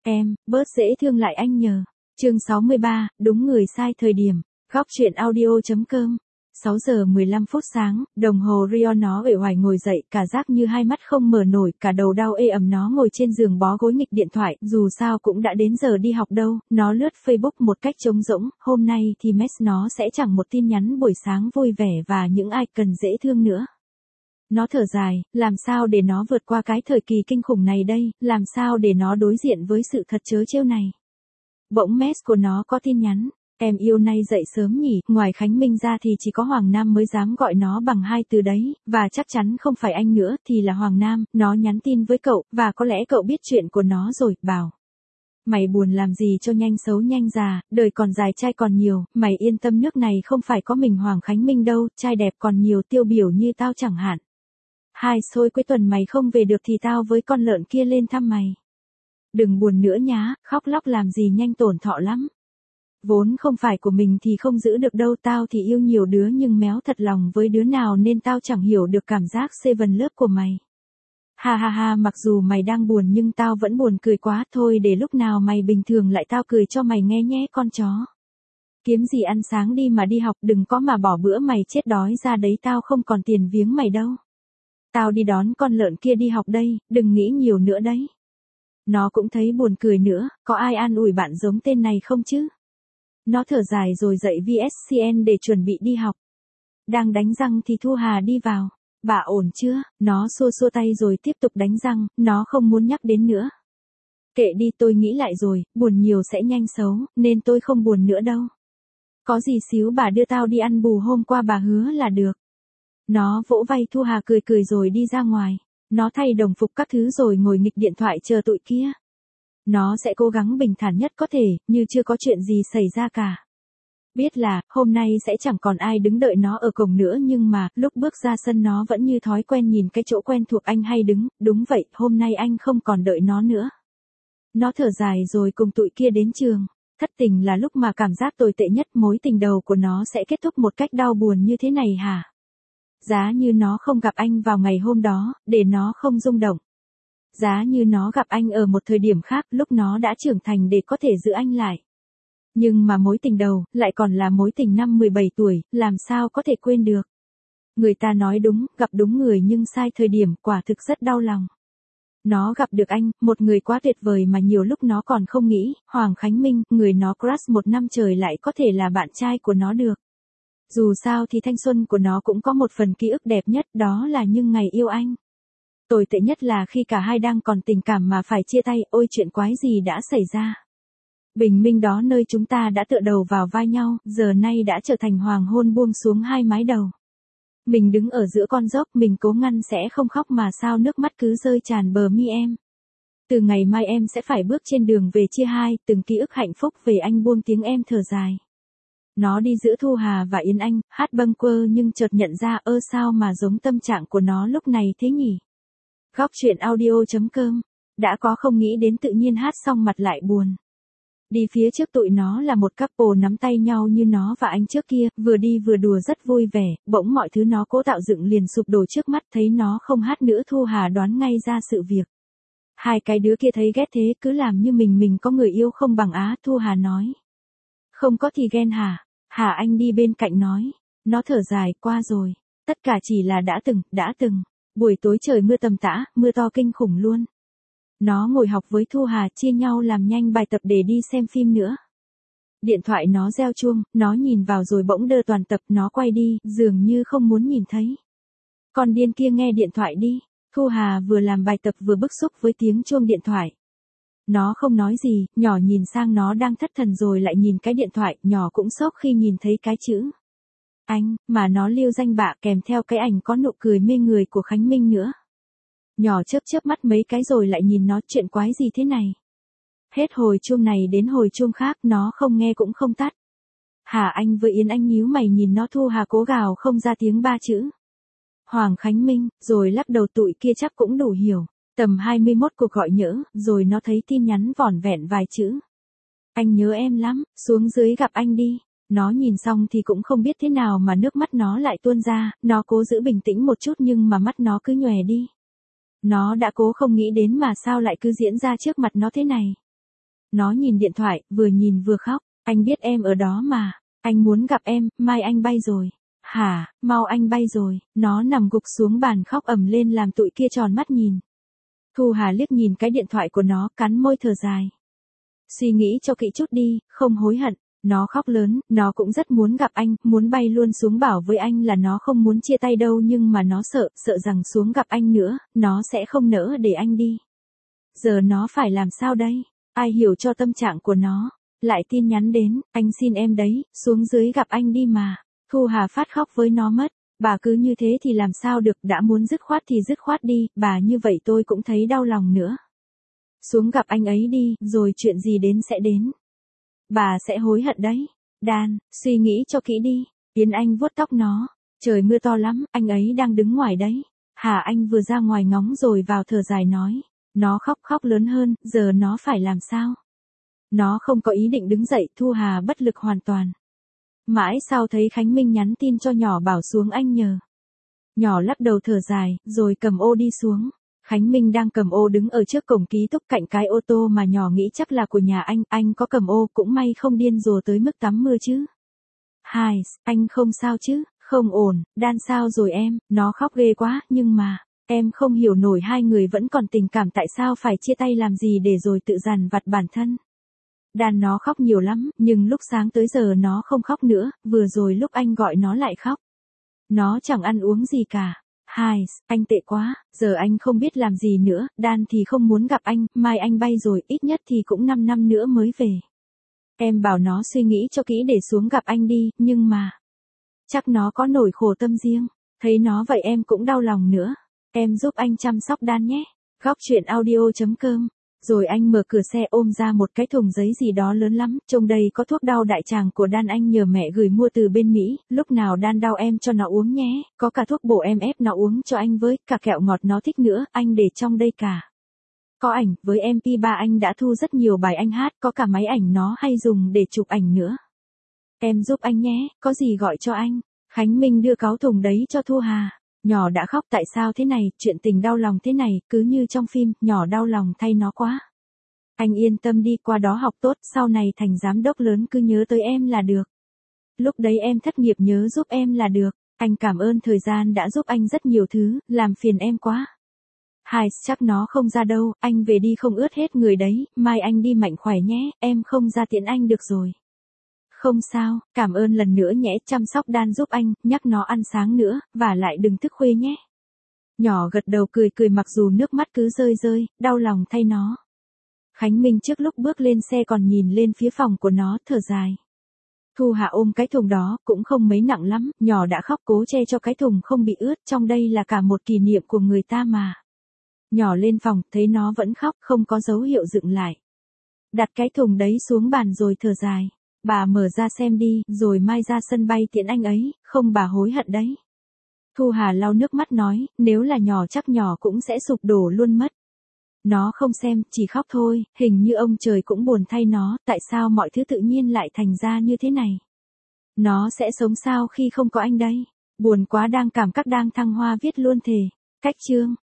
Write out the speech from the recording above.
Em, bớt dễ thương lại anh nhờ. Chương 63, đúng người sai thời điểm. Góc truyện audio.com. 6 giờ 15 phút sáng, đồng hồ Rion nó uể oải ngồi dậy, cả giác như hai mắt không mở nổi, cả đầu đau ê ẩm. Nó ngồi trên giường bó gối nghịch điện thoại, dù sao cũng đã đến giờ đi học đâu. Nó lướt Facebook một cách trống rỗng, hôm nay thì mess nó sẽ chẳng một tin nhắn buổi sáng vui vẻ và những icon dễ thương nữa. Nó thở dài, làm sao để nó vượt qua cái thời kỳ kinh khủng này đây, làm sao để nó đối diện với sự thật trớ trêu này. Bỗng mess của nó có tin nhắn. Em yêu nay dậy sớm nhỉ, ngoài Khánh Minh ra thì chỉ có Hoàng Nam mới dám gọi nó bằng hai từ đấy, và chắc chắn không phải anh nữa thì là Hoàng Nam. Nó nhắn tin với cậu, và có lẽ cậu biết chuyện của nó rồi, bảo. Mày buồn làm gì cho nhanh xấu nhanh già, đời còn dài trai còn nhiều, mày yên tâm, nước này không phải có mình Hoàng Khánh Minh đâu, trai đẹp còn nhiều, tiêu biểu như tao chẳng hạn. Hai xôi cuối tuần mày không về được thì tao với con lợn kia lên thăm mày. Đừng buồn nữa nhá, khóc lóc làm gì nhanh tổn thọ lắm. Vốn không phải của mình thì không giữ được đâu, tao thì yêu nhiều đứa nhưng méo thật lòng với đứa nào nên tao chẳng hiểu được cảm giác seven lớp của mày. Ha ha ha, mặc dù mày đang buồn nhưng tao vẫn buồn cười quá, thôi để lúc nào mày bình thường lại tao cười cho mày nghe nhé con chó. Kiếm gì ăn sáng đi mà đi học, đừng có mà bỏ bữa mày chết đói ra đấy, tao không còn tiền viếng mày đâu. Tao đi đón con lợn kia đi học đây, đừng nghĩ nhiều nữa đấy. Nó cũng thấy buồn cười nữa, có ai an ủi bạn giống tên này không chứ? Nó thở dài rồi dậy VSCN để chuẩn bị đi học. Đang đánh răng thì Thu Hà đi vào. Bà ổn chưa? Nó xua xua tay rồi tiếp tục đánh răng, nó không muốn nhắc đến nữa. Kệ đi, tôi nghĩ lại rồi, buồn nhiều sẽ nhanh xấu, nên tôi không buồn nữa đâu. Có gì xíu bà đưa tao đi ăn bù hôm qua bà hứa là được. Nó vỗ vai Thu Hà cười cười rồi đi ra ngoài. Nó thay đồng phục các thứ rồi ngồi nghịch điện thoại chờ tụi kia. Nó sẽ cố gắng bình thản nhất có thể, như chưa có chuyện gì xảy ra cả. Biết là, hôm nay sẽ chẳng còn ai đứng đợi nó ở cổng nữa, nhưng mà, lúc bước ra sân nó vẫn như thói quen nhìn cái chỗ quen thuộc anh hay đứng, đúng vậy, hôm nay anh không còn đợi nó nữa. Nó thở dài rồi cùng tụi kia đến trường. Thất tình là lúc mà cảm giác tồi tệ nhất, mối tình đầu của nó sẽ kết thúc một cách đau buồn như thế này hả? Giá như nó không gặp anh vào ngày hôm đó, để nó không rung động. Giá như nó gặp anh ở một thời điểm khác, lúc nó đã trưởng thành để có thể giữ anh lại. Nhưng mà mối tình đầu, lại còn là mối tình năm 17 tuổi, làm sao có thể quên được. Người ta nói đúng, gặp đúng người nhưng sai thời điểm, quả thực rất đau lòng. Nó gặp được anh, một người quá tuyệt vời mà nhiều lúc nó còn không nghĩ, Hoàng Khánh Minh, người nó crush một năm trời lại có thể là bạn trai của nó được. Dù sao thì thanh xuân của nó cũng có một phần ký ức đẹp nhất, đó là những ngày yêu anh. Tồi tệ nhất là khi cả hai đang còn tình cảm mà phải chia tay, ôi chuyện quái gì đã xảy ra. Bình minh đó nơi chúng ta đã tựa đầu vào vai nhau, giờ nay đã trở thành hoàng hôn buông xuống hai mái đầu. Mình đứng ở giữa con dốc, mình cố ngăn sẽ không khóc mà sao nước mắt cứ rơi tràn bờ mi em. Từ ngày mai em sẽ phải bước trên đường về chia hai, từng ký ức hạnh phúc về anh buông tiếng em thở dài. Nó đi giữa Thu Hà và Yến Anh, hát bâng quơ nhưng chợt nhận ra sao mà giống tâm trạng của nó lúc này thế nhỉ. Góc truyện audio.com. Đã có không nghĩ đến tự nhiên hát xong mặt lại buồn. Đi phía trước tụi nó là một couple nắm tay nhau như nó và anh trước kia, vừa đi vừa đùa rất vui vẻ, bỗng mọi thứ nó cố tạo dựng liền sụp đổ trước mắt, thấy nó không hát nữa Thu Hà đoán ngay ra sự việc. Hai cái đứa kia thấy ghét thế cứ làm như mình có người yêu không bằng á, Thu Hà nói. Không có thì ghen hả? Hà Anh đi bên cạnh nói. Nó thở dài, qua rồi. Tất cả chỉ là đã từng. Buổi tối trời mưa tầm tã, mưa to kinh khủng luôn. Nó ngồi học với Thu Hà, chia nhau làm nhanh bài tập để đi xem phim nữa. Điện thoại nó reo chuông, nó nhìn vào rồi bỗng đơ toàn tập, nó quay đi, dường như không muốn nhìn thấy. Con điên kia nghe điện thoại đi. Thu Hà vừa làm bài tập vừa bức xúc với tiếng chuông điện thoại. Nó không nói gì, nhỏ nhìn sang nó đang thất thần rồi lại nhìn cái điện thoại, nhỏ cũng sốc khi nhìn thấy cái chữ anh, mà nó lưu danh bạ kèm theo cái ảnh có nụ cười mê người của Khánh Minh nữa. Nhỏ chớp mắt mấy cái rồi lại nhìn nó, chuyện quái gì thế này. Hết hồi chuông này đến hồi chuông khác, nó không nghe cũng không tắt. Hà Anh với Yến Anh nhíu mày nhìn nó, Thu Hà cố gào không ra tiếng ba chữ Hoàng Khánh Minh, rồi lắc đầu, tụi kia chắc cũng đủ hiểu. Tầm 21 cuộc gọi nhỡ, rồi nó thấy tin nhắn vỏn vẹn vài chữ. Anh nhớ em lắm, xuống dưới gặp anh đi. Nó nhìn xong thì cũng không biết thế nào mà nước mắt nó lại tuôn ra, nó cố giữ bình tĩnh một chút nhưng mà mắt nó cứ nhòe đi. Nó đã cố không nghĩ đến mà sao lại cứ diễn ra trước mặt nó thế này. Nó nhìn điện thoại, vừa nhìn vừa khóc. Anh biết em ở đó mà. Anh muốn gặp em, mai anh bay rồi. Hả, mau anh bay rồi. Nó nằm gục xuống bàn khóc ầm lên làm tụi kia tròn mắt nhìn. Thu Hà liếc nhìn cái điện thoại của nó, cắn môi thở dài. Suy nghĩ cho kỹ chút đi, không hối hận. Nó khóc lớn, nó cũng rất muốn gặp anh, muốn bay luôn xuống bảo với anh là nó không muốn chia tay đâu, nhưng mà nó sợ rằng xuống gặp anh nữa, nó sẽ không nỡ để anh đi. Giờ nó phải làm sao đây? Ai hiểu cho tâm trạng của nó? Lại tin nhắn đến, anh xin em đấy, xuống dưới gặp anh đi mà. Thu Hà phát khóc với nó mất. Bà cứ như thế thì làm sao được, đã muốn dứt khoát thì dứt khoát đi, bà như vậy tôi cũng thấy đau lòng nữa. Xuống gặp anh ấy đi, rồi chuyện gì đến sẽ đến. Bà sẽ hối hận đấy. Dan, suy nghĩ cho kỹ đi. Yến Anh vuốt tóc nó. Trời mưa to lắm, anh ấy đang đứng ngoài đấy. Hà Anh vừa ra ngoài ngóng rồi vào thở dài nói. Nó khóc lớn hơn, giờ nó phải làm sao? Nó không có ý định đứng dậy, Thu Hà bất lực hoàn toàn. Mãi sau thấy Khánh Minh nhắn tin cho nhỏ bảo xuống anh nhờ. Nhỏ lắc đầu thở dài, rồi cầm ô đi xuống. Khánh Minh đang cầm ô đứng ở trước cổng ký túc cạnh cái ô tô mà nhỏ nghĩ chắc là của nhà anh có cầm ô cũng may không điên rồ tới mức tắm mưa chứ. Hai, anh không sao chứ, không ổn, Dan sao rồi em, nó khóc ghê quá, nhưng mà, em không hiểu nổi hai người vẫn còn tình cảm tại sao phải chia tay làm gì để rồi tự dằn vặt bản thân. Dan nó khóc nhiều lắm, nhưng lúc sáng tới giờ nó không khóc nữa, vừa rồi lúc anh gọi nó lại khóc. Nó chẳng ăn uống gì cả. Hai, anh tệ quá, giờ anh không biết làm gì nữa, Dan thì không muốn gặp anh, mai anh bay rồi, ít nhất thì cũng 5 năm nữa mới về. Em bảo nó suy nghĩ cho kỹ để xuống gặp anh đi, nhưng mà, chắc nó có nỗi khổ tâm riêng, thấy nó vậy em cũng đau lòng nữa. Em giúp anh chăm sóc Dan nhé. Góc chuyện audio.com. Rồi anh mở cửa xe ôm ra một cái thùng giấy gì đó lớn lắm, trong đây có thuốc đau đại tràng của Dan anh nhờ mẹ gửi mua từ bên Mỹ, lúc nào Dan đau em cho nó uống nhé, có cả thuốc bổ em ép nó uống cho anh với, cả kẹo ngọt nó thích nữa, anh để trong đây cả. Có ảnh, với MP3 anh đã thu rất nhiều bài anh hát, có cả máy ảnh nó hay dùng để chụp ảnh nữa. Em giúp anh nhé, có gì gọi cho anh. Khánh Minh đưa cáu thùng đấy cho Thu Hà. Nhỏ đã khóc tại sao thế này, chuyện tình đau lòng thế này, cứ như trong phim, nhỏ đau lòng thay nó quá. Anh yên tâm đi, qua đó học tốt, sau này thành giám đốc lớn cứ nhớ tới em là được. Lúc đấy em thất nghiệp nhớ giúp em là được, anh cảm ơn thời gian đã giúp anh rất nhiều thứ, làm phiền em quá. Hai, chắc nó không ra đâu, anh về đi không ướt hết người đấy, mai anh đi mạnh khỏe nhé, em không ra tiễn anh được rồi. Không sao, cảm ơn lần nữa nhé, chăm sóc Dan giúp anh, nhắc nó ăn sáng nữa, và lại đừng thức khuya nhé. Nhỏ gật đầu cười mặc dù nước mắt cứ rơi, đau lòng thay nó. Khánh Minh trước lúc bước lên xe còn nhìn lên phía phòng của nó, thở dài. Thu Hà ôm cái thùng đó, cũng không mấy nặng lắm, nhỏ đã khóc cố che cho cái thùng không bị ướt, trong đây là cả một kỷ niệm của người ta mà. Nhỏ lên phòng, thấy nó vẫn khóc, không có dấu hiệu dựng lại. Đặt cái thùng đấy xuống bàn rồi thở dài. Bà mở ra xem đi, rồi mai ra sân bay tiễn anh ấy, không bà hối hận đấy. Thu Hà lau nước mắt nói, nếu là nhỏ chắc nhỏ cũng sẽ sụp đổ luôn mất. Nó không xem, chỉ khóc thôi, hình như ông trời cũng buồn thay nó, tại sao mọi thứ tự nhiên lại thành ra như thế này. Nó sẽ sống sao khi không có anh đây? Buồn quá, đang cảm các đang thăng hoa viết luôn thề. Cách chương.